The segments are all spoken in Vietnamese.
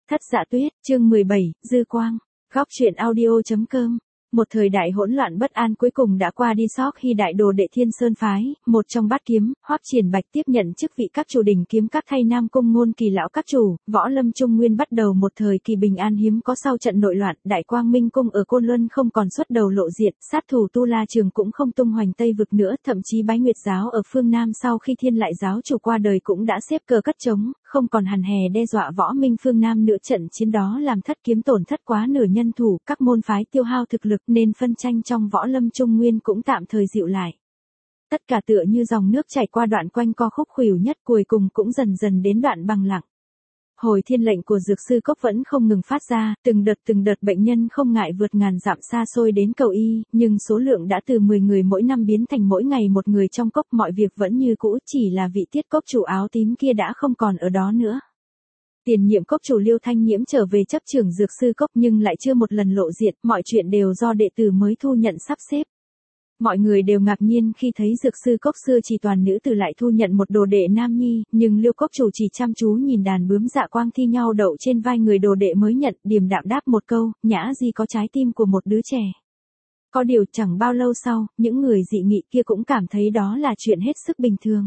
Thất Dạ Tuyết, chương 17, Dư Quang, góc truyện audio.com. Một thời đại hỗn loạn bất an cuối cùng đã qua đi. Sóc Hy đại đồ đệ Thiên Sơn phái, một trong bát kiếm, Hoắc Triển Bạch tiếp nhận chức vị các chủ đỉnh kiếm các thay Nam Cung Ngôn Kỳ lão các chủ. Võ Lâm Trung Nguyên bắt đầu một thời kỳ bình an hiếm có. Sau trận nội loạn, Đại Quang Minh cung ở Côn Luân không còn xuất đầu lộ diện, sát thủ Tu La Trường cũng không tung hoành Tây vực nữa, thậm chí Bái Nguyệt giáo ở phương Nam sau khi Thiên Lại giáo chủ qua đời cũng đã xếp cờ cất trống, không còn hằn hè đe dọa Võ Minh phương Nam nữa. Trận chiến đó làm Thất kiếm tổn thất quá nửa nhân thủ, các môn phái tiêu hao thực lực nên phân tranh trong Võ Lâm Trung Nguyên cũng tạm thời dịu lại. Tất cả tựa như dòng nước chảy qua đoạn quanh co khúc khuỷu nhất, cuối cùng cũng dần dần đến đoạn bằng lặng. Hồi thiên lệnh của Dược Sư Cốc vẫn không ngừng phát ra, từng đợt bệnh nhân không ngại vượt ngàn dặm xa xôi đến cầu y, nhưng số lượng đã từ 10 người mỗi năm biến thành mỗi ngày một người trong cốc. Mọi việc vẫn như cũ, chỉ là vị Tiết cốc chủ áo tím kia đã không còn ở đó nữa. Tiền nhiệm cốc chủ Liêu Thanh Nhiễm trở về chấp trưởng Dược Sư Cốc nhưng lại chưa một lần lộ diện, mọi chuyện đều do đệ tử mới thu nhận sắp xếp. Mọi người đều ngạc nhiên khi thấy Dược Sư Cốc xưa chỉ toàn nữ tử lại thu nhận một đồ đệ nam nhi, nhưng Liêu cốc chủ chỉ chăm chú nhìn đàn bướm dạ quang thi nhau đậu trên vai người đồ đệ mới nhận, điềm đạm đáp một câu, Nhã Di có trái tim của một đứa trẻ. Có điều chẳng bao lâu sau, những người dị nghị kia cũng cảm thấy đó là chuyện hết sức bình thường.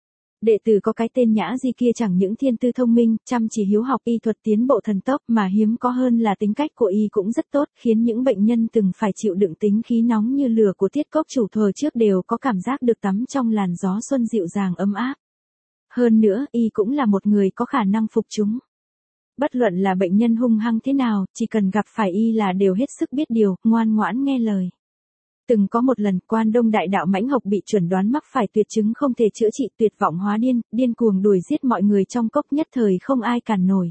Đệ tử có cái tên Nhã Di kia chẳng những thiên tư thông minh, chăm chỉ hiếu học, y thuật tiến bộ thần tốc, mà hiếm có hơn là tính cách của y cũng rất tốt, khiến những bệnh nhân từng phải chịu đựng tính khí nóng như lửa của Tiết cốc chủ thời trước đều có cảm giác được tắm trong làn gió xuân dịu dàng ấm áp. Hơn nữa, y cũng là một người có khả năng phục chúng. Bất luận là bệnh nhân hung hăng thế nào, chỉ cần gặp phải y là đều hết sức biết điều, ngoan ngoãn nghe lời. Từng có một lần, Quan Đông đại đạo Mãnh Hộc bị chuẩn đoán mắc phải tuyệt chứng không thể chữa trị, tuyệt vọng hóa điên, điên cuồng đuổi giết mọi người trong cốc, nhất thời không ai cản nổi.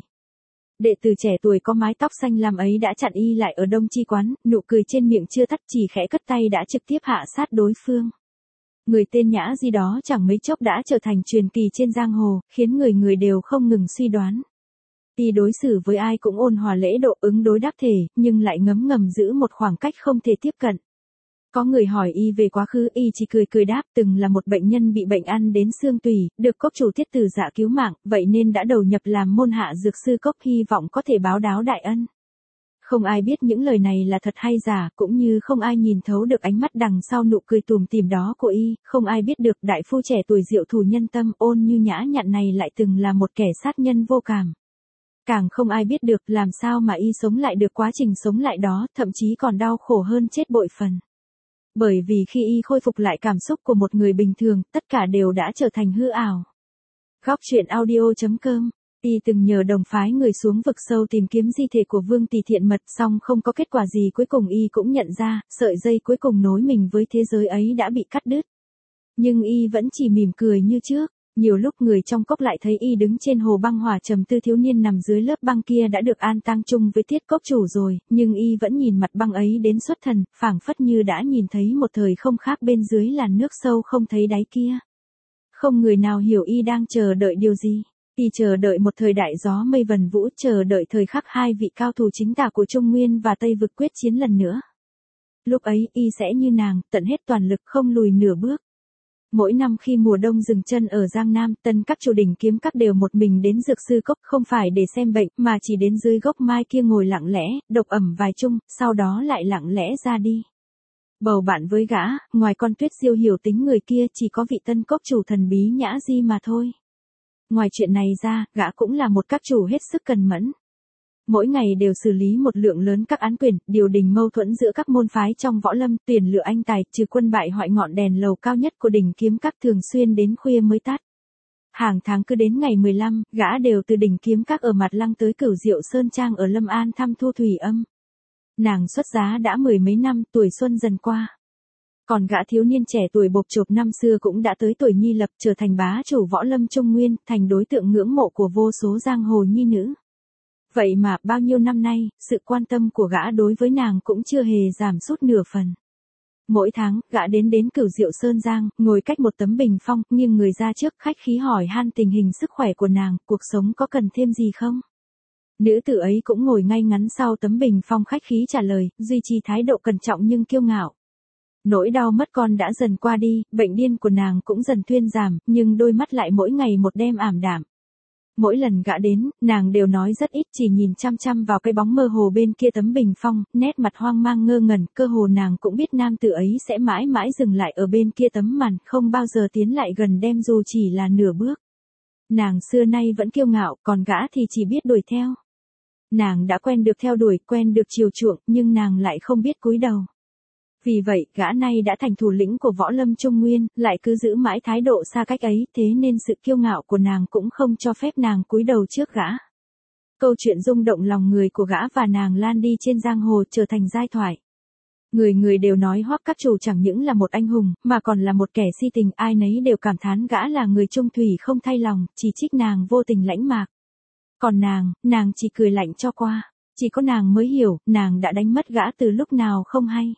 Đệ tử trẻ tuổi có mái tóc xanh lam ấy đã chặn y lại ở Đông Chi quán, nụ cười trên miệng chưa tắt, chỉ khẽ cất tay đã trực tiếp hạ sát đối phương. Người tên Nhã Di đó chẳng mấy chốc đã trở thành truyền kỳ trên giang hồ, khiến người người đều không ngừng suy đoán. Y đối xử với ai cũng ôn hòa lễ độ, ứng đối đáp thể, nhưng lại ngấm ngầm giữ một khoảng cách không thể tiếp cận. Có người hỏi y về quá khứ, y chỉ cười đáp, từng là một bệnh nhân bị bệnh ăn đến xương tủy, được cốc chủ Tiết Tử Dạ cứu mạng, vậy nên đã đầu nhập làm môn hạ Dược Sư Cốc, hy vọng có thể báo đáo đại ân. Không ai biết những lời này là thật hay giả, cũng như không ai nhìn thấu được ánh mắt đằng sau nụ cười tủm tỉm đó của y, không ai biết được đại phu trẻ tuổi diệu thủ nhân tâm, ôn như nhã nhặn này lại từng là một kẻ sát nhân vô cảm. Càng không ai biết được làm sao mà y sống lại được quá trình sống lại đó, thậm chí còn đau khổ hơn chết bội phần. Bởi vì khi y khôi phục lại cảm xúc của một người bình thường, tất cả đều đã trở thành hư ảo. Góc truyện audio.com. Y từng nhờ đồng phái người xuống vực sâu tìm kiếm di thể của Vương Tỳ Thiện Mật, song không có kết quả gì. Cuối cùng y cũng nhận ra, sợi dây cuối cùng nối mình với thế giới ấy đã bị cắt đứt. Nhưng y vẫn chỉ mỉm cười như trước. Nhiều lúc người trong cốc lại thấy y đứng trên hồ băng hỏa trầm tư, thiếu niên nằm dưới lớp băng kia đã được an táng chung với Tiết cốc chủ rồi, nhưng y vẫn nhìn mặt băng ấy đến xuất thần, phảng phất như đã nhìn thấy một thời không khác, bên dưới làn nước sâu không thấy đáy kia. Không người nào hiểu y đang chờ đợi điều gì. Y chờ đợi một thời đại gió mây vần vũ, chờ đợi thời khắc hai vị cao thủ chính tả của Trung Nguyên và Tây vực quyết chiến lần nữa. Lúc ấy y sẽ như nàng, tận hết toàn lực không lùi nửa bước. Mỗi năm khi mùa đông dừng chân ở Giang Nam, tân các chủ đỉnh kiếm các đều một mình đến Dược Sư Cốc, không phải để xem bệnh, mà chỉ đến dưới gốc mai kia ngồi lặng lẽ, độc ẩm vài chung, sau đó lại lặng lẽ ra đi. Bầu bạn với gã, ngoài con Tuyết Diêu hiểu tính người kia, chỉ có vị tân cốc chủ thần bí Nhã Di mà thôi. Ngoài chuyện này ra, gã cũng là một các chủ hết sức cần mẫn. Mỗi ngày đều xử lý một lượng lớn các án quyền, điều đình mâu thuẫn giữa các môn phái trong võ lâm, tuyển lựa anh tài, trừ quân bại hoại, ngọn đèn lầu cao nhất của đỉnh kiếm các thường xuyên đến khuya mới tắt. Hàng tháng cứ đến ngày 15, gã đều từ đỉnh kiếm các ở Mặt Lăng tới Cửu Diệu Sơn Trang ở Lâm An thăm Thu Thủy Âm. Nàng xuất giá đã mười mấy năm, tuổi xuân dần qua. Còn gã thiếu niên trẻ tuổi bộp chộp năm xưa cũng đã tới tuổi nhi lập, trở thành bá chủ võ lâm Trung Nguyên, thành đối tượng ngưỡng mộ của vô số giang hồ nhi nữ. Vậy mà, bao nhiêu năm nay, sự quan tâm của gã đối với nàng cũng chưa hề giảm sút nửa phần. Mỗi tháng, gã đến Cửu Diệu Sơn Giang, ngồi cách một tấm bình phong, nghiêng người ra trước, khách khí hỏi han tình hình sức khỏe của nàng, cuộc sống có cần thêm gì không? Nữ tử ấy cũng ngồi ngay ngắn sau tấm bình phong, khách khí trả lời, duy trì thái độ cẩn trọng nhưng kiêu ngạo. Nỗi đau mất con đã dần qua đi, bệnh điên của nàng cũng dần thuyên giảm, nhưng đôi mắt lại mỗi ngày một đêm ảm đạm. Mỗi lần gã đến, nàng đều nói rất ít, chỉ nhìn chăm chăm vào cái bóng mơ hồ bên kia tấm bình phong, nét mặt hoang mang ngơ ngẩn, cơ hồ nàng cũng biết nam tử ấy sẽ mãi mãi dừng lại ở bên kia tấm màn, không bao giờ tiến lại gần đem dù chỉ là nửa bước. Nàng xưa nay vẫn kiêu ngạo, còn gã thì chỉ biết đuổi theo. Nàng đã quen được theo đuổi, quen được chiều chuộng, nhưng nàng lại không biết cúi đầu. Vì vậy, gã nay đã thành thủ lĩnh của võ lâm Trung Nguyên, lại cứ giữ mãi thái độ xa cách ấy, thế nên sự kiêu ngạo của nàng cũng không cho phép nàng cúi đầu trước gã. Câu chuyện rung động lòng người của gã và nàng lan đi trên giang hồ trở thành giai thoại. Người người đều nói Hoắc Các Chủ chẳng những là một anh hùng, mà còn là một kẻ si tình, ai nấy đều cảm thán gã là người trung thủy không thay lòng, chỉ trích nàng vô tình lãnh mạc. Còn nàng chỉ cười lạnh cho qua. Chỉ có nàng mới hiểu, nàng đã đánh mất gã từ lúc nào không hay.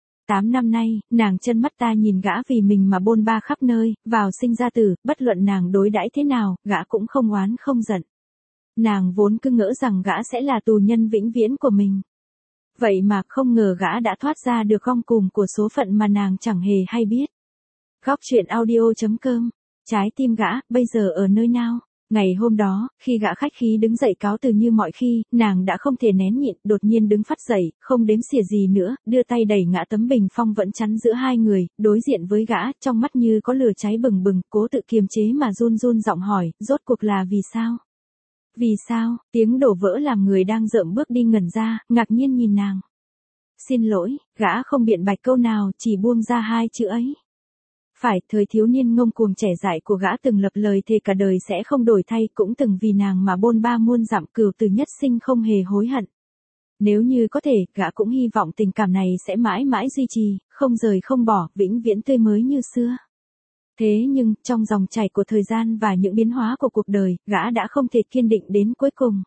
8 năm nay, nàng chân mắt ta nhìn gã vì mình mà bôn ba khắp nơi, vào sinh ra tử, bất luận nàng đối đãi thế nào, gã cũng không oán không giận. Nàng vốn cứ ngỡ rằng gã sẽ là tù nhân vĩnh viễn của mình. Vậy mà không ngờ gã đã thoát ra được gông cùm của số phận mà nàng chẳng hề hay biết. Góc truyện audio.com. Trái tim gã, bây giờ ở nơi nào? Ngày hôm đó, khi gã khách khí đứng dậy cáo từ như mọi khi, nàng đã không thể nén nhịn, đột nhiên đứng phắt dậy, không đếm xỉa gì nữa, đưa tay đẩy ngã tấm bình phong vẫn chắn giữa hai người, đối diện với gã, trong mắt như có lửa cháy bừng bừng, cố tự kiềm chế mà run run giọng hỏi, rốt cuộc là vì sao? Vì sao? Tiếng đổ vỡ làm người đang dợm bước đi ngẩn ra, ngạc nhiên nhìn nàng. Xin lỗi, gã không biện bạch câu nào, chỉ buông ra hai chữ ấy. Phải, thời thiếu niên ngông cuồng trẻ dại của gã từng lập lời thề cả đời sẽ không đổi thay, cũng từng vì nàng mà bôn ba muôn dặm, cừu từ nhất sinh không hề hối hận. Nếu như có thể, gã cũng hy vọng tình cảm này sẽ mãi mãi duy trì, không rời không bỏ, vĩnh viễn tươi mới như xưa. Thế nhưng, trong dòng chảy của thời gian và những biến hóa của cuộc đời, gã đã không thể kiên định đến cuối cùng.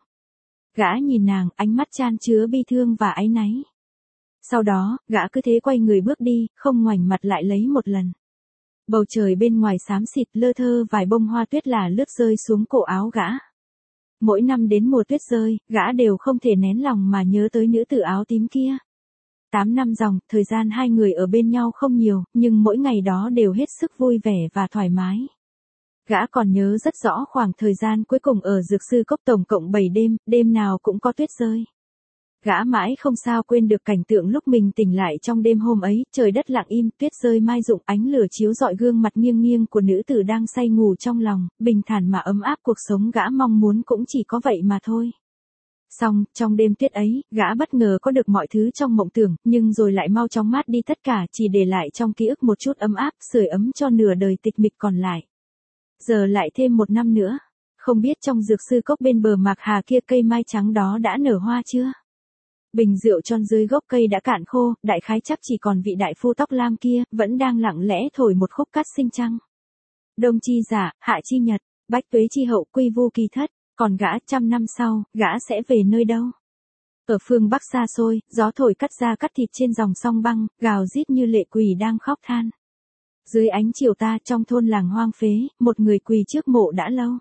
Gã nhìn nàng, ánh mắt chan chứa bi thương và áy náy. Sau đó, gã cứ thế quay người bước đi, không ngoảnh mặt lại lấy một lần. Bầu trời bên ngoài xám xịt, lơ thơ vài bông hoa tuyết là lướt rơi xuống cổ áo gã. Mỗi năm đến mùa tuyết rơi, gã đều không thể nén lòng mà nhớ tới nữ tử áo tím kia. 8 năm dòng, thời gian hai người ở bên nhau không nhiều, nhưng mỗi ngày đó đều hết sức vui vẻ và thoải mái. Gã còn nhớ rất rõ khoảng thời gian cuối cùng ở Dược Sư Cốc tổng cộng 7 đêm, đêm nào cũng có tuyết rơi. Gã mãi không sao quên được cảnh tượng lúc mình tỉnh lại trong đêm hôm ấy, trời đất lặng im, tuyết rơi mai rụng, ánh lửa chiếu rọi gương mặt nghiêng nghiêng của nữ tử đang say ngủ trong lòng, bình thản mà ấm áp, cuộc sống gã mong muốn cũng chỉ có vậy mà thôi. Xong, trong đêm tuyết ấy, gã bất ngờ có được mọi thứ trong mộng tưởng, nhưng rồi lại mau chóng mát đi tất cả, chỉ để lại trong ký ức một chút ấm áp, sưởi ấm cho nửa đời tịch mịch còn lại. Giờ lại thêm 1 năm nữa, không biết trong Dược Sư Cốc bên bờ Mạc Hà kia cây mai trắng đó đã nở hoa chưa? Bình rượu tròn dưới gốc cây đã cạn khô, đại khái chắc chỉ còn vị đại phu tóc lam kia, vẫn đang lặng lẽ thổi một khúc cát sinh trăng. Đông chi giả, hạ chi nhật, bách tuế chi hậu, quy vu kỳ thất, còn gã 100 năm sau, gã sẽ về nơi đâu? Ở phương Bắc xa xôi, gió thổi cắt da cắt thịt trên dòng sông băng, gào rít như lệ quỷ đang khóc than. Dưới ánh chiều ta trong thôn làng hoang phế, một người quỳ trước mộ đã lâu.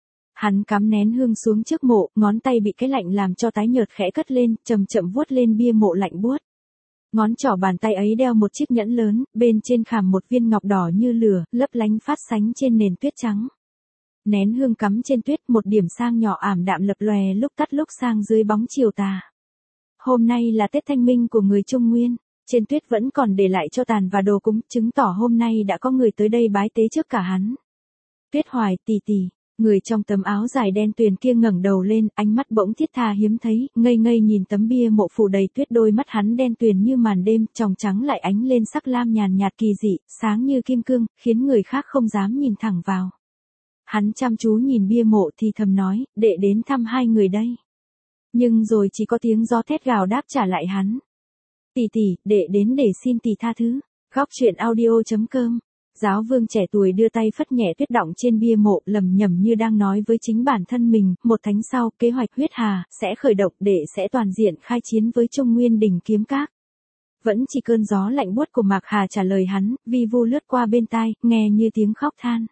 Hắn cắm nén hương xuống trước mộ, ngón tay bị cái lạnh làm cho tái nhợt khẽ cất lên, chậm chậm vuốt lên bia mộ lạnh buốt. Ngón trỏ bàn tay ấy đeo một chiếc nhẫn lớn, bên trên khảm một viên ngọc đỏ như lửa, lấp lánh phát sánh trên nền tuyết trắng. Nén hương cắm trên tuyết, một điểm sang nhỏ ảm đạm lập lòe lúc tắt lúc sang dưới bóng chiều tà. Hôm nay là Tết Thanh Minh của người Trung Nguyên, trên tuyết vẫn còn để lại cho tàn và đồ cúng, chứng tỏ hôm nay đã có người tới đây bái tế trước cả hắn. Tuyết Hoài, tỷ tỷ. Người trong tấm áo dài đen tuyền kia ngẩng đầu lên, ánh mắt bỗng thiết tha hiếm thấy, ngây ngây nhìn tấm bia mộ phủ đầy tuyết, đôi mắt hắn đen tuyền như màn đêm, tròng trắng lại ánh lên sắc lam nhàn nhạt kỳ dị, sáng như kim cương, khiến người khác không dám nhìn thẳng vào. Hắn chăm chú nhìn bia mộ thì thầm nói, đệ đến thăm hai người đây. Nhưng rồi chỉ có tiếng gió thét gào đáp trả lại hắn. Tỷ tỷ, đệ đến để xin tỷ tha thứ. Góc truyện audio.com. Giáo vương trẻ tuổi đưa tay phất nhẹ tuyết đọng trên bia mộ, lẩm nhẩm như đang nói với chính bản thân mình, một tháng sau, kế hoạch huyết hà sẽ khởi động, để sẽ toàn diện khai chiến với Trung Nguyên đỉnh kiếm các. Vẫn chỉ cơn gió lạnh buốt của Mạc Hà trả lời hắn, vi vu lướt qua bên tai, nghe như tiếng khóc than.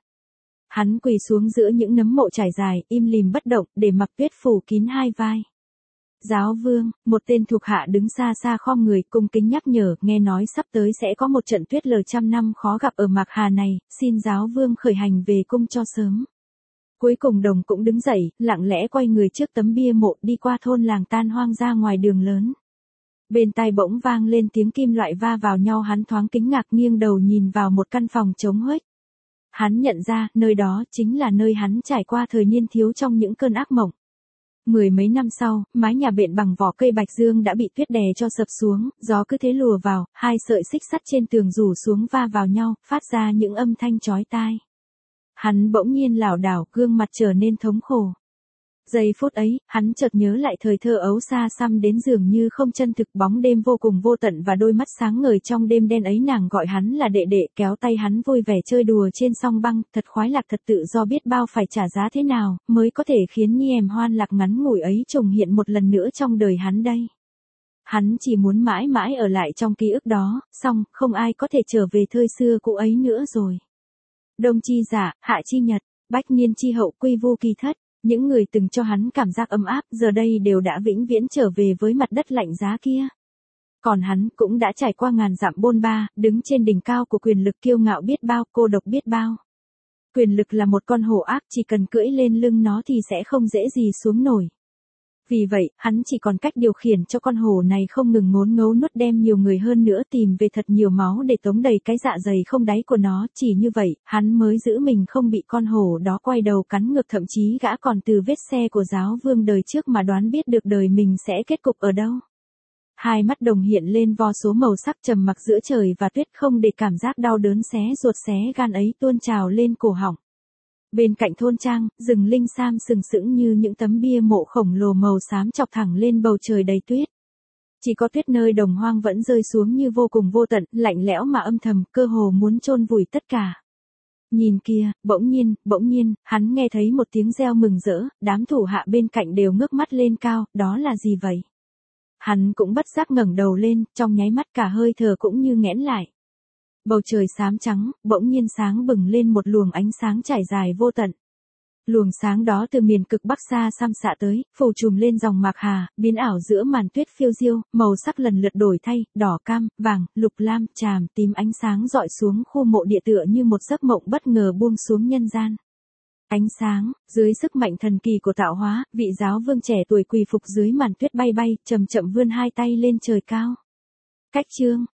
Hắn quỳ xuống giữa những nấm mộ trải dài, im lìm bất động, để mặc tuyết phủ kín hai vai. Giáo vương, một tên thuộc hạ đứng xa xa khom người, cung kính nhắc nhở, nghe nói sắp tới sẽ có một trận tuyết lở 100 năm khó gặp ở Mạc Hà này, xin giáo vương khởi hành về cung cho sớm. Cuối cùng Đồng cũng đứng dậy, lặng lẽ quay người trước tấm bia mộ đi qua thôn làng tan hoang ra ngoài đường lớn. Bên tai bỗng vang lên tiếng kim loại va vào nhau, hắn thoáng kinh ngạc nghiêng đầu nhìn vào một căn phòng trống huếch. Hắn nhận ra, nơi đó chính là nơi hắn trải qua thời niên thiếu trong những cơn ác mộng. Mười mấy năm sau, mái nhà bện bằng vỏ cây bạch dương đã bị tuyết đè cho sập xuống, gió cứ thế lùa vào, hai sợi xích sắt trên tường rủ xuống va vào nhau, phát ra những âm thanh chói tai. Hắn bỗng nhiên lảo đảo, gương mặt trở nên thống khổ. Giây phút ấy, hắn chợt nhớ lại thời thơ ấu xa xăm đến dường như không chân thực, bóng đêm vô cùng vô tận và đôi mắt sáng ngời trong đêm đen ấy. Nàng gọi hắn là đệ đệ, kéo tay hắn vui vẻ chơi đùa trên song băng, thật khoái lạc, thật tự do, biết bao phải trả giá thế nào mới có thể khiến niềm hoan lạc ngắn ngủi ấy trùng hiện một lần nữa trong đời hắn đây. Hắn chỉ muốn mãi mãi ở lại trong ký ức đó, song không ai có thể trở về thời xưa cũ ấy nữa rồi. Đông chi giả, hạ chi nhật, bách niên chi hậu, quy vu kỳ thất. Những người từng cho hắn cảm giác ấm áp giờ đây đều đã vĩnh viễn trở về với mặt đất lạnh giá kia. Còn hắn cũng đã trải qua ngàn dặm bôn ba, đứng trên đỉnh cao của quyền lực, kiêu ngạo biết bao, cô độc biết bao. Quyền lực là một con hổ ác, chỉ cần cưỡi lên lưng nó thì sẽ không dễ gì xuống nổi. Vì vậy, hắn chỉ còn cách điều khiển cho con hổ này không ngừng ngốn ngấu nuốt, đem nhiều người hơn nữa tìm về thật nhiều máu để tống đầy cái dạ dày không đáy của nó. Chỉ như vậy, hắn mới giữ mình không bị con hổ đó quay đầu cắn ngược. Thậm chí gã còn từ vết xe của giáo vương đời trước mà đoán biết được đời mình sẽ kết cục ở đâu. Hai mắt Đồng hiện lên vô số màu sắc, trầm mặc giữa trời và tuyết, không để cảm giác đau đớn xé ruột xé gan ấy tuôn trào lên cổ họng. Bên cạnh thôn trang, rừng linh sam sừng sững như những tấm bia mộ khổng lồ màu xám chọc thẳng lên bầu trời đầy tuyết. Chỉ có tuyết nơi đồng hoang vẫn rơi xuống như vô cùng vô tận, lạnh lẽo mà âm thầm, cơ hồ muốn chôn vùi tất cả. Nhìn kia, bỗng nhiên, hắn nghe thấy một tiếng reo mừng rỡ, đám thủ hạ bên cạnh đều ngước mắt lên cao, đó là gì vậy? Hắn cũng bất giác ngẩng đầu lên, trong nháy mắt cả hơi thở cũng như nghẽn lại. Bầu trời xám trắng, bỗng nhiên sáng bừng lên một luồng ánh sáng trải dài vô tận. Luồng sáng đó từ miền cực bắc xa xăm xạ tới, phủ trùm lên dòng Mạc Hà, biến ảo giữa màn tuyết phiêu diêu, màu sắc lần lượt đổi thay, đỏ cam, vàng, lục lam, tràm, tím, ánh sáng dọi xuống khu mộ địa tựa như một giấc mộng bất ngờ buông xuống nhân gian. Ánh sáng, dưới sức mạnh thần kỳ của tạo hóa, vị giáo vương trẻ tuổi quỳ phục dưới màn tuyết bay bay, chậm chậm vươn hai tay lên trời cao. Cách chương